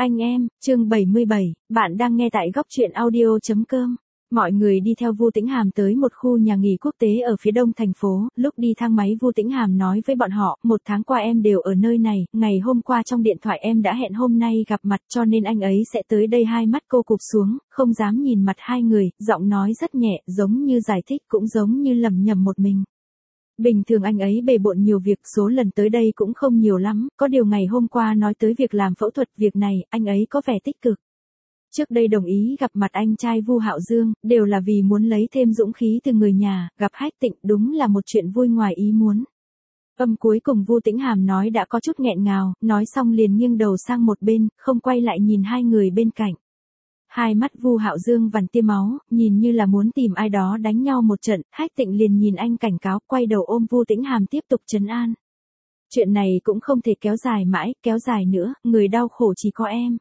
Anh em, chương 77, bạn đang nghe tại góc truyện audio.com. Mọi người đi theo Vu Tĩnh Hàm tới một khu nhà nghỉ quốc tế ở phía đông thành phố, lúc đi thang máy Vu Tĩnh Hàm nói với bọn họ, 1 tháng qua em đều ở nơi này, ngày hôm qua trong điện thoại em đã hẹn hôm nay gặp mặt cho nên anh ấy sẽ tới đây. Hai mắt cô cụp xuống, không dám nhìn mặt hai người, giọng nói rất nhẹ, giống như giải thích cũng giống như lẩm nhẩm một mình. Bình thường anh ấy bề bộn nhiều việc, số lần tới đây cũng không nhiều lắm, có điều ngày hôm qua nói tới việc làm phẫu thuật, việc này, anh ấy có vẻ tích cực. Trước đây đồng ý gặp mặt anh trai Vu Hạo Dương, đều là vì muốn lấy thêm dũng khí từ người nhà, gặp Hách Tịnh đúng là một chuyện vui ngoài ý muốn. Âm cuối cùng Vu Tĩnh Hàm nói đã có chút nghẹn ngào, nói xong liền nghiêng đầu sang một bên, không quay lại nhìn hai người bên cạnh. Hai mắt Vu Hạo Dương vằn tia máu, nhìn như là muốn tìm ai đó đánh nhau một trận, Hách Tịnh liền nhìn anh cảnh cáo, quay đầu ôm Vu Tĩnh Hàm tiếp tục trấn an. Chuyện này cũng không thể kéo dài mãi, kéo dài nữa, người đau khổ chỉ có em.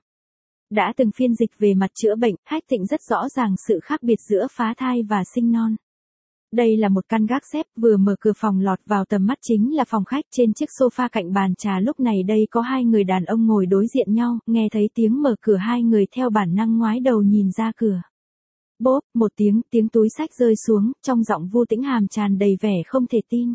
Đã từng phiên dịch về mặt chữa bệnh, Hách Tịnh rất rõ ràng sự khác biệt giữa phá thai và sinh non. Đây là một căn gác xếp, vừa mở cửa phòng lọt vào tầm mắt chính là phòng khách. Trên chiếc sofa cạnh bàn trà lúc này đây có hai người đàn ông ngồi đối diện nhau, nghe thấy tiếng mở cửa hai người theo bản năng ngoái đầu nhìn ra cửa. Bốp, một tiếng túi xách rơi xuống, trong giọng Vu Tĩnh Hàm tràn đầy vẻ không thể tin.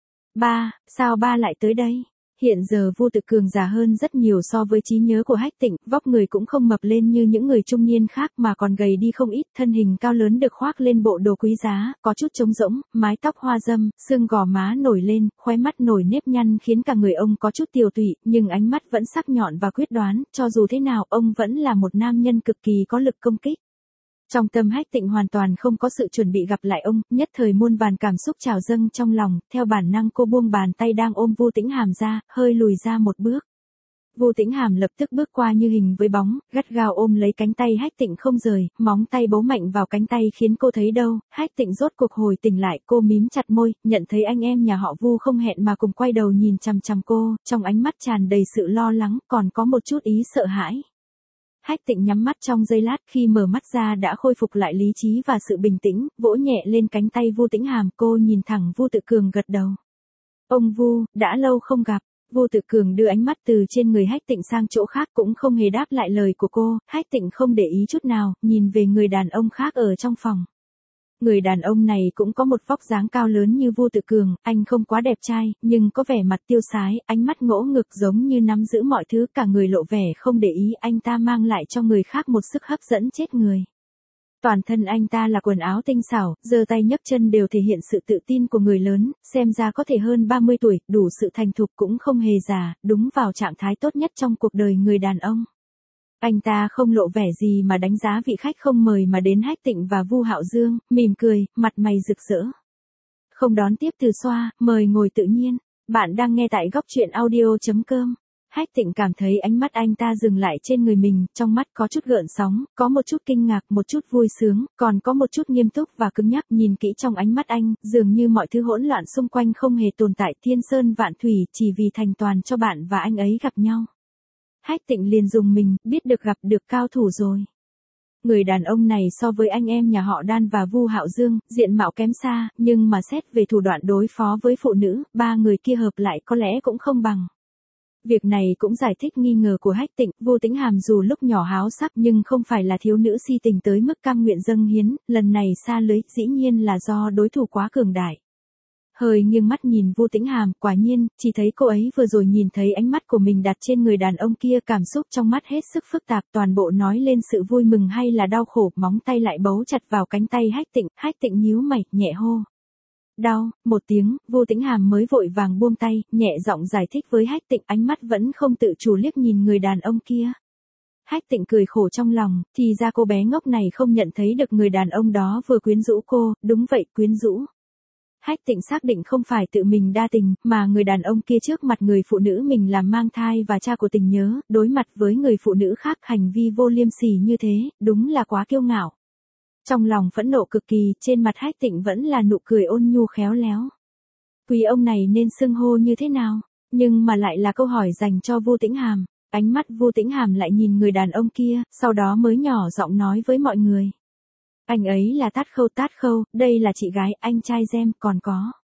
Ba, sao ba lại tới đây? Hiện giờ Vu Tự Cường già hơn rất nhiều so với trí nhớ của Hách Tịnh, vóc người cũng không mập lên như những người trung niên khác mà còn gầy đi không ít, thân hình cao lớn được khoác lên bộ đồ quý giá, có chút trống rỗng, mái tóc hoa râm, xương gò má nổi lên, khóe mắt nổi nếp nhăn khiến cả người ông có chút tiều tụy, nhưng ánh mắt vẫn sắc nhọn và quyết đoán, cho dù thế nào ông vẫn là một nam nhân cực kỳ có lực công kích. Trong tâm Hách Tịnh hoàn toàn không có sự chuẩn bị gặp lại ông, nhất thời muôn vàn cảm xúc trào dâng trong lòng, theo bản năng cô buông bàn tay đang ôm Vu Tĩnh Hàm ra, hơi lùi ra một bước. Vu Tĩnh Hàm lập tức bước qua như hình với bóng, gắt gao ôm lấy cánh tay Hách Tịnh không rời, móng tay bấu mạnh vào cánh tay khiến cô thấy đau. Hách Tịnh rốt cuộc hồi tỉnh lại, cô mím chặt môi, nhận thấy anh em nhà họ Vu không hẹn mà cùng quay đầu nhìn chằm chằm cô, trong ánh mắt tràn đầy sự lo lắng, còn có một chút ý sợ hãi. Hách Tịnh nhắm mắt trong giây lát, khi mở mắt ra đã khôi phục lại lý trí và sự bình tĩnh, vỗ nhẹ lên cánh tay Vu Tĩnh Hàm, cô nhìn thẳng Vu Tự Cường gật đầu. Ông Vu, đã lâu không gặp. Vu Tự Cường đưa ánh mắt từ trên người Hách Tịnh sang chỗ khác cũng không hề đáp lại lời của cô, Hách Tịnh không để ý chút nào, nhìn về người đàn ông khác ở trong phòng. Người đàn ông này cũng có một vóc dáng cao lớn như Vu Tự Cường, anh không quá đẹp trai, nhưng có vẻ mặt tiêu sái, ánh mắt ngỗ ngực giống như nắm giữ mọi thứ, cả người lộ vẻ không để ý, anh ta mang lại cho người khác một sức hấp dẫn chết người. Toàn thân anh ta là quần áo tinh xảo, giơ tay nhấc chân đều thể hiện sự tự tin của người lớn, xem ra có thể hơn 30 tuổi, đủ sự thành thục cũng không hề già, đúng vào trạng thái tốt nhất trong cuộc đời người đàn ông. Anh ta không lộ vẻ gì mà đánh giá vị khách không mời mà đến Hách Tịnh và Vu Hạo Dương, mỉm cười, mặt mày rực rỡ. Không đón tiếp từ xoa, mời ngồi tự nhiên. Bạn đang nghe tại góc truyện audio.com. Hách Tịnh cảm thấy ánh mắt anh ta dừng lại trên người mình, trong mắt có chút gợn sóng, có một chút kinh ngạc, một chút vui sướng, còn có một chút nghiêm túc và cứng nhắc. Nhìn kỹ trong ánh mắt anh, dường như mọi thứ hỗn loạn xung quanh không hề tồn tại, thiên sơn vạn thủy, chỉ vì thành toàn cho bạn và anh ấy gặp nhau. Hách Tịnh liền dùng mình, biết được gặp được cao thủ rồi. Người đàn ông này so với anh em nhà họ Đan và Vu Hạo Dương, diện mạo kém xa, nhưng mà xét về thủ đoạn đối phó với phụ nữ, ba người kia hợp lại có lẽ cũng không bằng. Việc này cũng giải thích nghi ngờ của Hách Tịnh, Vu Tĩnh Hàm dù lúc nhỏ háo sắc nhưng không phải là thiếu nữ si tình tới mức cam nguyện dâng hiến, lần này xa lưới, dĩ nhiên là do đối thủ quá cường đại. Hơi nghiêng mắt nhìn Vu Tĩnh Hàm, quả nhiên, chỉ thấy cô ấy vừa rồi nhìn thấy ánh mắt của mình đặt trên người đàn ông kia, cảm xúc trong mắt hết sức phức tạp, toàn bộ nói lên sự vui mừng hay là đau khổ, móng tay lại bấu chặt vào cánh tay Hách Tịnh nhíu mày, nhẹ hô. Đau, một tiếng, Vu Tĩnh Hàm mới vội vàng buông tay, nhẹ giọng giải thích với Hách Tịnh, ánh mắt vẫn không tự chủ liếc nhìn người đàn ông kia. Hách Tịnh cười khổ trong lòng, thì ra cô bé ngốc này không nhận thấy được người đàn ông đó vừa quyến rũ cô, đúng vậy, quyến rũ. Hách Tịnh xác định không phải tự mình đa tình, mà người đàn ông kia trước mặt người phụ nữ mình làm mang thai và cha của tình nhớ, đối mặt với người phụ nữ khác hành vi vô liêm sỉ như thế, đúng là quá kiêu ngạo. Trong lòng phẫn nộ cực kỳ, trên mặt Hách Tịnh vẫn là nụ cười ôn nhu khéo léo. Quý ông này nên xưng hô như thế nào? Nhưng mà lại là câu hỏi dành cho Vu Tĩnh Hàm. Ánh mắt Vu Tĩnh Hàm lại nhìn người đàn ông kia, sau đó mới nhỏ giọng nói với mọi người. Anh ấy là Tát Khâu, đây là chị gái, anh trai Gem, còn có.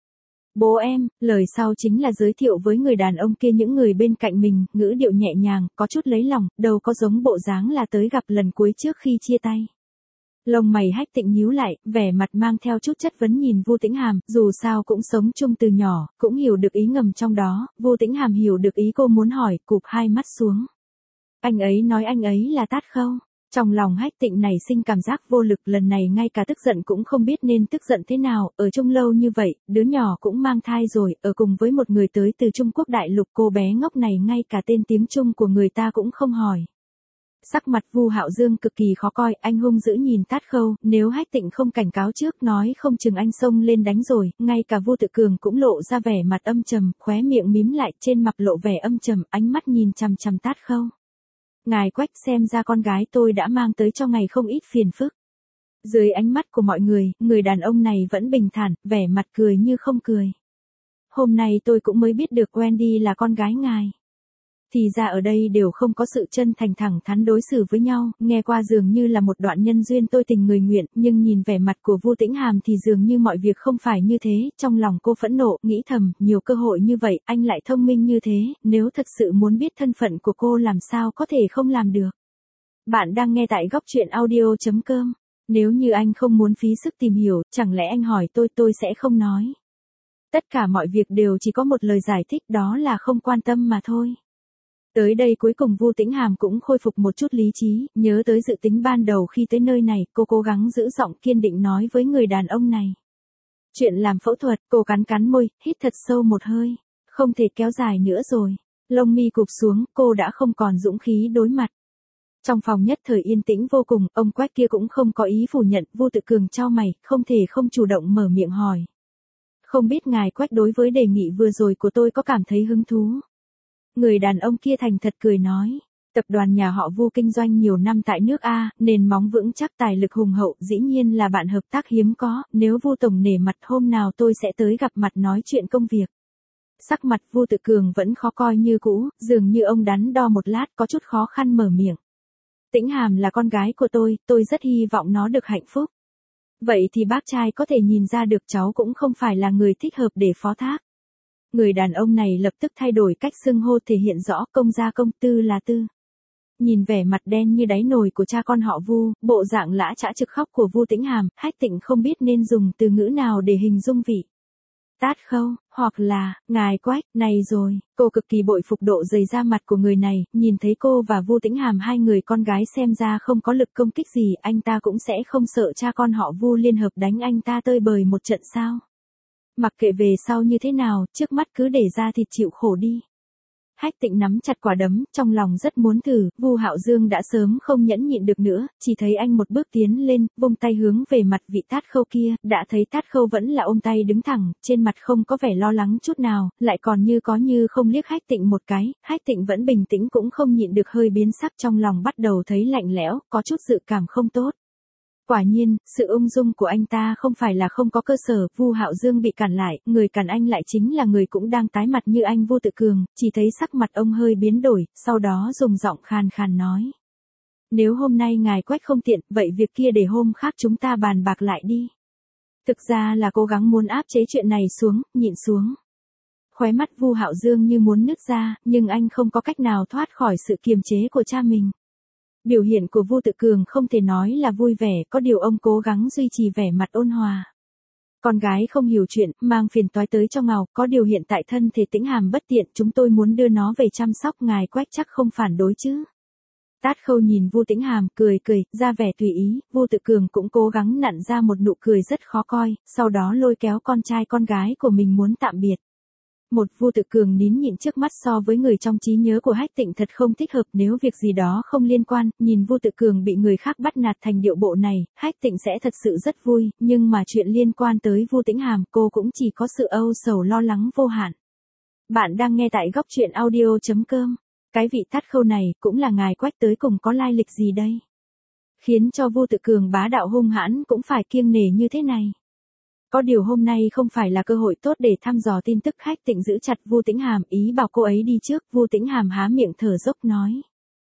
Bố em, lời sau chính là giới thiệu với người đàn ông kia những người bên cạnh mình, ngữ điệu nhẹ nhàng, có chút lấy lòng, đâu có giống bộ dáng là tới gặp lần cuối trước khi chia tay. Lông mày Hách Tịnh nhíu lại, vẻ mặt mang theo chút chất vấn nhìn Vu Tĩnh Hàm, dù sao cũng sống chung từ nhỏ, cũng hiểu được ý ngầm trong đó, Vu Tĩnh Hàm hiểu được ý cô muốn hỏi, cụp hai mắt xuống. Anh ấy nói anh ấy là Tát Khâu. Trong lòng Hách Tịnh này sinh cảm giác vô lực, lần này ngay cả tức giận cũng không biết nên tức giận thế nào, ở chung lâu như vậy, đứa nhỏ cũng mang thai rồi, ở cùng với một người tới từ Trung Quốc đại lục, cô bé ngốc này ngay cả tên tiếng Trung của người ta cũng không hỏi. Sắc mặt Vu Hạo Dương cực kỳ khó coi, anh hung dữ nhìn Tát Khâu, nếu Hách Tịnh không cảnh cáo trước nói không chừng anh xông lên đánh rồi, ngay cả Vu Tự Cường cũng lộ ra vẻ mặt âm trầm, khóe miệng mím lại, trên mặt lộ vẻ âm trầm, ánh mắt nhìn chằm chằm Tát Khâu. Ngài Quách, xem ra con gái tôi đã mang tới cho ngài không ít phiền phức. Dưới ánh mắt của mọi người đàn ông này vẫn bình thản, vẻ mặt cười như không cười. Hôm nay tôi cũng mới biết được Wendy là con gái ngài. Thì ra ở đây đều không có sự chân thành thẳng thắn đối xử với nhau, nghe qua dường như là một đoạn nhân duyên tôi tình người nguyện, nhưng nhìn vẻ mặt của Vu Tĩnh Hàm thì dường như mọi việc không phải như thế, trong lòng cô phẫn nộ, nghĩ thầm, nhiều cơ hội như vậy, anh lại thông minh như thế, nếu thật sự muốn biết thân phận của cô làm sao có thể không làm được. Bạn đang nghe tại góc truyện audio.com, nếu như anh không muốn phí sức tìm hiểu, chẳng lẽ anh hỏi tôi sẽ không nói. Tất cả mọi việc đều chỉ có một lời giải thích, đó là không quan tâm mà thôi. Tới đây cuối cùng Vu Tĩnh Hàm cũng khôi phục một chút lý trí, nhớ tới dự tính ban đầu khi tới nơi này, cô cố gắng giữ giọng kiên định nói với người đàn ông này. Chuyện làm phẫu thuật, cô cắn cắn môi, hít thật sâu một hơi, không thể kéo dài nữa rồi. Lông mi cụp xuống, cô đã không còn dũng khí đối mặt. Trong phòng nhất thời yên tĩnh vô cùng, ông Quách kia cũng không có ý phủ nhận, Vu Tự Cường chau mày, không thể không chủ động mở miệng hỏi. Không biết ngài Quách đối với đề nghị vừa rồi của tôi có cảm thấy hứng thú? Người đàn ông kia thành thật cười nói, tập đoàn nhà họ Vu kinh doanh nhiều năm tại nước A, nền móng vững chắc, tài lực hùng hậu, dĩ nhiên là bạn hợp tác hiếm có, nếu Vu tổng nể mặt hôm nào tôi sẽ tới gặp mặt nói chuyện công việc. Sắc mặt Vu Tự Cường vẫn khó coi như cũ, dường như ông đắn đo một lát có chút khó khăn mở miệng. Tĩnh Hàm là con gái của tôi rất hy vọng nó được hạnh phúc. Vậy thì bác trai có thể nhìn ra được cháu cũng không phải là người thích hợp để phó thác. Người đàn ông này lập tức thay đổi cách xưng hô, thể hiện rõ công gia công, tư là tư. Nhìn vẻ mặt đen như đáy nồi của cha con họ Vu, bộ dạng lã chã trực khóc của Vu Tĩnh Hàm, Hách Tịnh không biết nên dùng từ ngữ nào để hình dung vị. Tát Khâu, hoặc là, ngài Quách, này rồi, cô cực kỳ bội phục độ dày da mặt của người này, nhìn thấy cô và Vu Tĩnh Hàm hai người con gái xem ra không có lực công kích gì, anh ta cũng sẽ không sợ cha con họ Vu liên hợp đánh anh ta tơi bời một trận sao. Mặc kệ về sau như thế nào, trước mắt cứ để ra thịt chịu khổ đi. Hách Tịnh nắm chặt quả đấm, trong lòng rất muốn thử, Vu Hạo Dương đã sớm không nhẫn nhịn được nữa, chỉ thấy anh một bước tiến lên, vung tay hướng về mặt vị Tát Khâu kia, đã thấy Tát Khâu vẫn là ôm tay đứng thẳng, trên mặt không có vẻ lo lắng chút nào, lại còn như có như không liếc Hách Tịnh một cái, Hách Tịnh vẫn bình tĩnh cũng không nhịn được hơi biến sắc, trong lòng bắt đầu thấy lạnh lẽo, có chút dự cảm không tốt. Quả nhiên, sự ung dung của anh ta không phải là không có cơ sở, Vu Hạo Dương bị cản lại, người cản anh lại chính là người cũng đang tái mặt như anh Vu Tự Cường, chỉ thấy sắc mặt ông hơi biến đổi, sau đó dùng giọng khàn khàn nói. Nếu hôm nay ngài Quách không tiện, vậy việc kia để hôm khác chúng ta bàn bạc lại đi. Thực ra là cố gắng muốn áp chế chuyện này xuống, nhịn xuống. Khóe mắt Vu Hạo Dương như muốn nứt ra, nhưng anh không có cách nào thoát khỏi sự kiềm chế của cha mình. Biểu hiện của Vu Tự Cường không thể nói là vui vẻ, có điều ông cố gắng duy trì vẻ mặt ôn hòa. Con gái không hiểu chuyện, mang phiền toái tới cho ngào, có điều hiện tại thân thể Tĩnh Hàm bất tiện, chúng tôi muốn đưa nó về chăm sóc, ngài Quách chắc không phản đối chứ. Tát Khâu nhìn Vu Tĩnh Hàm, cười, ra vẻ tùy ý, Vu Tự Cường cũng cố gắng nặn ra một nụ cười rất khó coi, sau đó lôi kéo con trai con gái của mình muốn tạm biệt. Một Vu Tự Cường nín nhịn trước mắt so với người trong trí nhớ của Hách Tịnh thật không thích hợp, nếu việc gì đó không liên quan, nhìn Vu Tự Cường bị người khác bắt nạt thành điệu bộ này, Hách Tịnh sẽ thật sự rất vui, nhưng mà chuyện liên quan tới Vu Tĩnh Hàm, cô cũng chỉ có sự âu sầu lo lắng vô hạn. Bạn đang nghe tại góc truyện audio.com. Cái vị Tát Khâu này cũng là ngài Quách tới cùng có lai lịch gì đây? Khiến cho Vu Tự Cường bá đạo hung hãn cũng phải kiêng nể như thế này. Có điều hôm nay không phải là cơ hội tốt để thăm dò tin tức. Hách Tịnh giữ chặt Vu Tĩnh Hàm, ý bảo cô ấy đi trước, Vu Tĩnh Hàm há miệng thở dốc nói.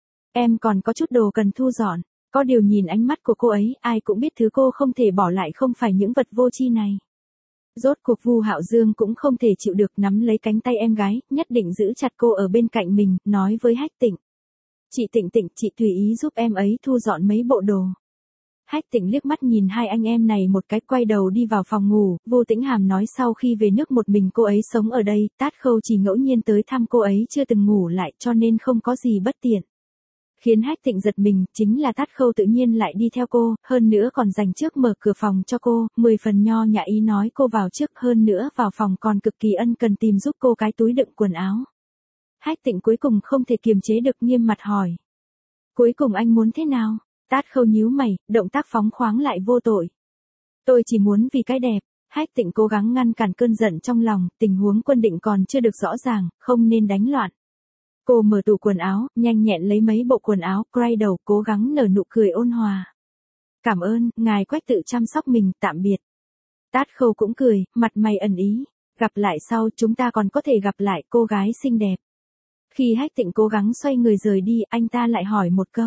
Em còn có chút đồ cần thu dọn, có điều nhìn ánh mắt của cô ấy, ai cũng biết thứ cô không thể bỏ lại không phải những vật vô tri này. Rốt cuộc Vu Hạo Dương cũng không thể chịu được, nắm lấy cánh tay em gái, nhất định giữ chặt cô ở bên cạnh mình, nói với Hách Tịnh. Chị Tịnh Tịnh, chị tùy ý giúp em ấy thu dọn mấy bộ đồ. Hách Tịnh liếc mắt nhìn hai anh em này một cái, quay đầu đi vào phòng ngủ. Vu Tĩnh Hàm nói sau khi về nước một mình cô ấy sống ở đây, Tát Khâu chỉ ngẫu nhiên tới thăm cô ấy, chưa từng ngủ lại, cho nên không có gì bất tiện. Khiến Hách Tịnh giật mình, chính là Tát Khâu tự nhiên lại đi theo cô, hơn nữa còn dành trước mở cửa phòng cho cô, 10 phần nho nhã ý nói cô vào trước, hơn nữa vào phòng còn cực kỳ ân cần tìm giúp cô cái túi đựng quần áo. Hách Tịnh cuối cùng không thể kiềm chế được, nghiêm mặt hỏi. Cuối cùng anh muốn thế nào? Tát Khâu nhíu mày, động tác phóng khoáng lại vô tội. Tôi chỉ muốn vì cái đẹp. Hách Tịnh cố gắng ngăn cản cơn giận trong lòng, tình huống Quân Định còn chưa được rõ ràng, không nên đánh loạn. Cô mở tủ quần áo, nhanh nhẹn lấy mấy bộ quần áo, quay đầu, cố gắng nở nụ cười ôn hòa. Cảm ơn, ngài Quách tự chăm sóc mình, tạm biệt. Tát Khâu cũng cười, mặt mày ẩn ý. Gặp lại sau, chúng ta còn có thể gặp lại, cô gái xinh đẹp. Khi Hách Tịnh cố gắng xoay người rời đi, anh ta lại hỏi một câu.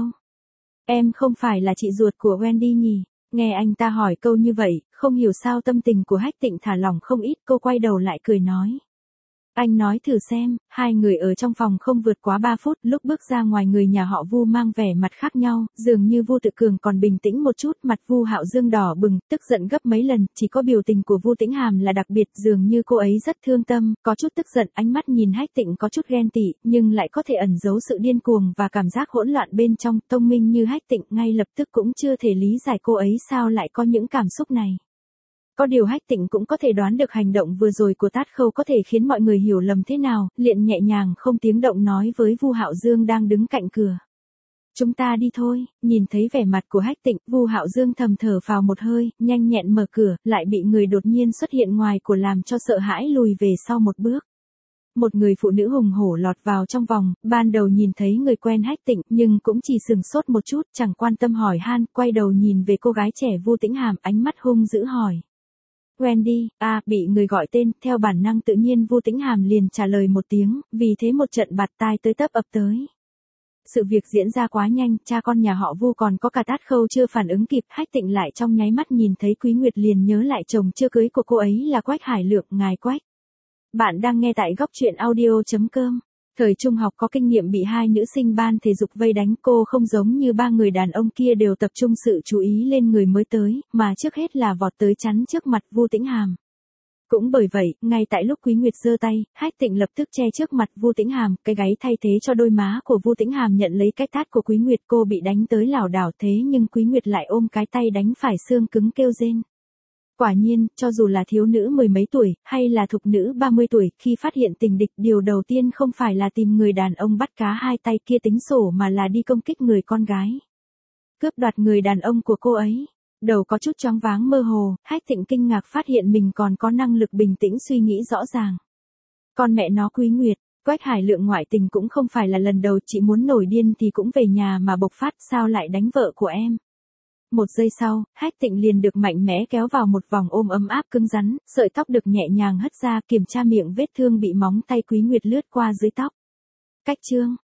Em không phải là chị ruột của Wendy nhỉ? Nghe anh ta hỏi câu như vậy, không hiểu sao tâm tình của Hách Tịnh thả lỏng không ít, cô quay đầu lại cười nói. Anh nói thử xem. Hai người ở trong phòng không vượt quá 3 phút, lúc bước ra ngoài người nhà họ Vu mang vẻ mặt khác nhau, dường như Vu Tự Cường còn bình tĩnh một chút, mặt Vu Hạo Dương đỏ bừng, tức giận gấp mấy lần, chỉ có biểu tình của Vu Tĩnh Hàm là đặc biệt, dường như cô ấy rất thương tâm, có chút tức giận, ánh mắt nhìn Hách Tịnh có chút ghen tị, nhưng lại có thể ẩn giấu sự điên cuồng và cảm giác hỗn loạn bên trong, thông minh như Hách Tịnh ngay lập tức cũng chưa thể lý giải cô ấy sao lại có những cảm xúc này. Có điều Hách Tịnh cũng có thể đoán được hành động vừa rồi của Tát Khâu có thể khiến mọi người hiểu lầm thế nào, liền nhẹ nhàng không tiếng động nói với Vu Hạo Dương đang đứng cạnh cửa. Chúng ta đi thôi. Nhìn thấy vẻ mặt của Hách Tịnh, Vu Hạo Dương thầm thở phào một hơi, nhanh nhẹn mở cửa, lại bị người đột nhiên xuất hiện ngoài của làm cho sợ hãi lùi về sau một bước. Một người phụ nữ hùng hổ lọt vào trong vòng, ban đầu nhìn thấy người quen Hách Tịnh, nhưng cũng chỉ sừng sốt một chút, chẳng quan tâm hỏi han, quay đầu nhìn về cô gái trẻ Vu Tĩnh Hàm, ánh mắt hung dữ hỏi. Wendy, bị người gọi tên, theo bản năng tự nhiên Vu Tĩnh Hàm liền trả lời một tiếng, vì thế một trận bạt tai tới tấp ập tới. Sự việc diễn ra quá nhanh, cha con nhà họ Vu còn có cả Tát Khâu chưa phản ứng kịp, Hách Tịnh lại trong nháy mắt nhìn thấy Quý Nguyệt liền nhớ lại chồng chưa cưới của cô ấy là Quách Hải Lượng, ngài Quách. Bạn đang nghe tại góc truyện audio.com. Thời trung học có kinh nghiệm bị hai nữ sinh ban thể dục vây đánh, cô không giống như ba người đàn ông kia đều tập trung sự chú ý lên người mới tới, mà trước hết là vọt tới chắn trước mặt Vu Tĩnh Hàm. Cũng bởi vậy, ngay tại lúc Quý Nguyệt giơ tay, Hách Tịnh lập tức che trước mặt Vu Tĩnh Hàm, cái gáy thay thế cho đôi má của Vu Tĩnh Hàm nhận lấy cái tát của Quý Nguyệt, cô bị đánh tới lảo đảo thế nhưng Quý Nguyệt lại ôm cái tay đánh phải xương cứng kêu rên. Quả nhiên, cho dù là thiếu nữ mười mấy tuổi, hay là thục nữ 30 tuổi, khi phát hiện tình địch, điều đầu tiên không phải là tìm người đàn ông bắt cá hai tay kia tính sổ mà là đi công kích người con gái. Cướp đoạt người đàn ông của cô ấy. Đầu có chút choáng váng mơ hồ, Hách Tịnh kinh ngạc phát hiện mình còn có năng lực bình tĩnh suy nghĩ rõ ràng. Con mẹ nó Quý Nguyệt, Quách Hải Lượng ngoại tình cũng không phải là lần đầu, chị muốn nổi điên thì cũng về nhà mà bộc phát, sao lại đánh vợ của em. Một giây sau, Hách Tịnh liền được mạnh mẽ kéo vào một vòng ôm ấm áp cứng rắn, sợi tóc được nhẹ nhàng hất ra, kiểm tra miệng vết thương bị móng tay Quý Nguyệt lướt qua dưới tóc. Cách chương